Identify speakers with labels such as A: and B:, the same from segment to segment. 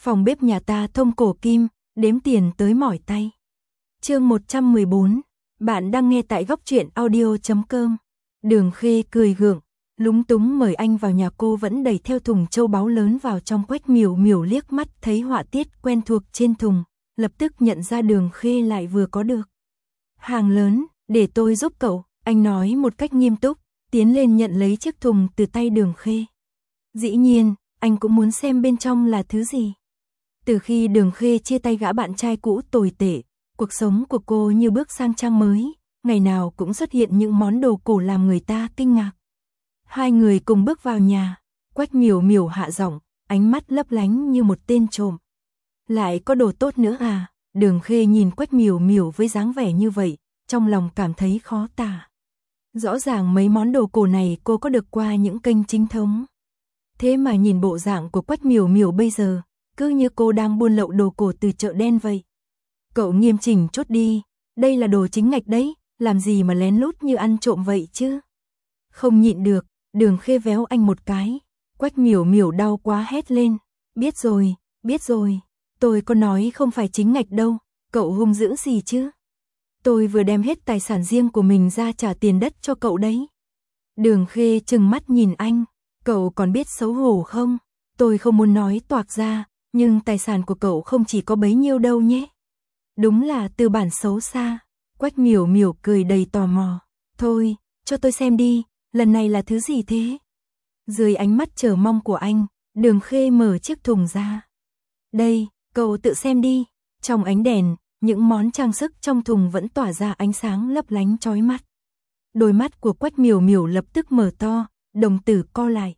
A: Phòng bếp nhà ta thông cổ kim, đếm tiền tới mỏi tay. Chương 114. Bạn đang nghe tại góc truyện audio.com. Đường Khê cười gượng, lúng túng mời anh vào nhà. Cô vẫn đẩy theo thùng châu báu lớn vào trong. Quách Miểu Miểu liếc mắt thấy họa tiết quen thuộc trên thùng, lập tức nhận ra Đường Khê lại vừa có được hàng lớn. Để tôi giúp cậu, anh nói một cách nghiêm túc, tiến lên nhận lấy chiếc thùng từ tay Đường Khê. Dĩ nhiên, anh cũng muốn xem bên trong là thứ gì. Từ khi Đường Khê chia tay gã bạn trai cũ tồi tệ, cuộc sống của cô như bước sang trang mới, ngày nào cũng xuất hiện những món đồ cổ làm người ta kinh ngạc. Hai người cùng bước vào nhà, Quách Miểu Miểu hạ giọng, ánh mắt lấp lánh như một tên trộm. Lại có đồ tốt nữa à? Đường Khê nhìn Quách Miểu Miểu với dáng vẻ như vậy, trong lòng cảm thấy khó tả. Rõ ràng mấy món đồ cổ này cô có được qua những kênh chính thống. Thế mà nhìn bộ dạng của Quách Miểu Miểu bây giờ, cứ như cô đang buôn lậu đồ cổ từ chợ đen vậy. Cậu nghiêm chỉnh chút đi, đây là đồ chính ngạch đấy, làm gì mà lén lút như ăn trộm vậy chứ? Không nhịn được, Đường Khê véo anh một cái. Quách Miểu Miểu đau quá hét lên. Biết rồi, tôi có nói không phải chính ngạch đâu, cậu hung dữ gì chứ? Tôi vừa đem hết tài sản riêng của mình ra trả tiền đất cho cậu đấy. Đường Khê trừng mắt nhìn anh, cậu còn biết xấu hổ không? Tôi không muốn nói toạc ra, nhưng tài sản của cậu không chỉ có bấy nhiêu đâu nhé. Đúng là tư bản xấu xa. Quách Miểu Miểu cười đầy tò mò. Thôi, cho tôi xem đi, lần này là thứ gì thế? Dưới ánh mắt chờ mong của anh, Đường Khê mở chiếc thùng ra. Đây, cậu tự xem đi. Trong ánh đèn, những món trang sức trong thùng vẫn tỏa ra ánh sáng lấp lánh chói mắt. Đôi mắt của Quách Miểu Miểu lập tức mở to, đồng tử co lại.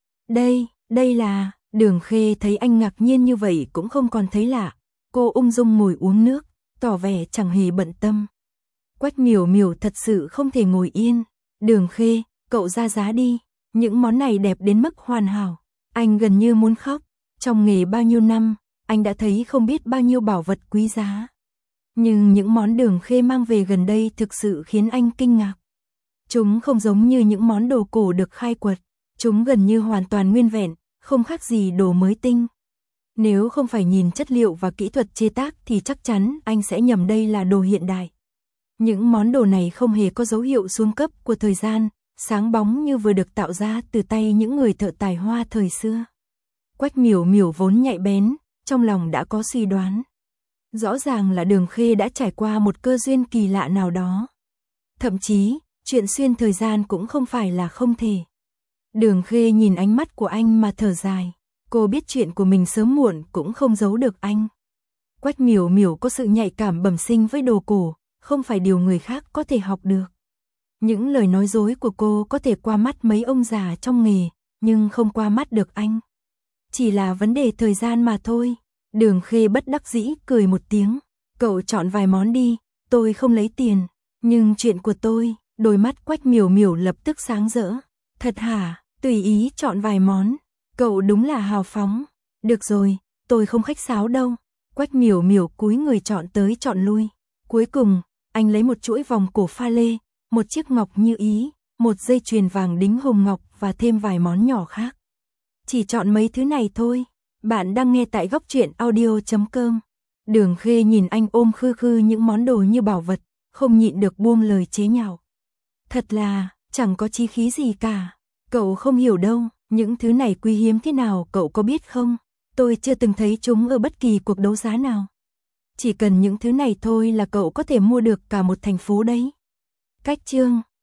A: Đây là... Đường Khê thấy anh ngạc nhiên như vậy cũng không còn thấy lạ. Cô ung dung ngồi uống nước, tỏ vẻ chẳng hề bận tâm. Quách Miểu Miểu thật sự không thể ngồi yên. Đường Khê, cậu ra giá đi. Những món này đẹp đến mức hoàn hảo. Anh gần như muốn khóc. Trong nghề bao nhiêu năm, anh đã thấy không biết bao nhiêu bảo vật quý giá. Nhưng những món Đường Khê mang về gần đây thực sự khiến anh kinh ngạc. Chúng không giống như những món đồ cổ được khai quật. Chúng gần như hoàn toàn nguyên vẹn, không khác gì đồ mới tinh. Nếu không phải nhìn chất liệu và kỹ thuật chế tác thì chắc chắn anh sẽ nhầm đây là đồ hiện đại. Những món đồ này không hề có dấu hiệu xuống cấp của thời gian, sáng bóng như vừa được tạo ra từ tay những người thợ tài hoa thời xưa. Quách Miểu Miểu vốn nhạy bén, trong lòng đã có suy đoán. Rõ ràng là Đường Khê đã trải qua một cơ duyên kỳ lạ nào đó. Thậm chí, chuyện xuyên thời gian cũng không phải là không thể. Đường Khê nhìn ánh mắt của anh mà thở dài. Cô biết chuyện của mình sớm muộn cũng không giấu được anh. Quách Miểu Miểu có sự nhạy cảm bẩm sinh với đồ cổ, không phải điều người khác có thể học được. Những lời nói dối của cô có thể qua mắt mấy ông già trong nghề, nhưng không qua mắt được anh. Chỉ là vấn đề thời gian mà thôi. Đường Khê bất đắc dĩ cười một tiếng. Cậu chọn vài món đi, tôi không lấy tiền. Nhưng chuyện của tôi, đôi mắt Quách Miểu Miểu lập tức sáng rỡ. Thật hả, tùy ý chọn vài món. Cậu đúng là hào phóng. Được rồi, tôi không khách sáo đâu. Quách Miểu Miểu cúi người chọn tới chọn lui. Cuối cùng, anh lấy một chuỗi vòng cổ pha lê, một chiếc ngọc như ý, một dây chuyền vàng đính hồng ngọc và thêm vài món nhỏ khác. Chỉ chọn mấy thứ này thôi. Bạn đang nghe tại góc truyện audio.com. Đường Khê nhìn anh ôm khư khư những món đồ như bảo vật, không nhịn được buông lời chế nhạo. Thật là, chẳng có chí khí gì cả. Cậu không hiểu đâu, những thứ này quý hiếm thế nào cậu có biết không? Tôi chưa từng thấy chúng ở bất kỳ cuộc đấu giá nào. Chỉ cần những thứ này thôi là cậu có thể mua được cả một thành phố đấy. Cách chương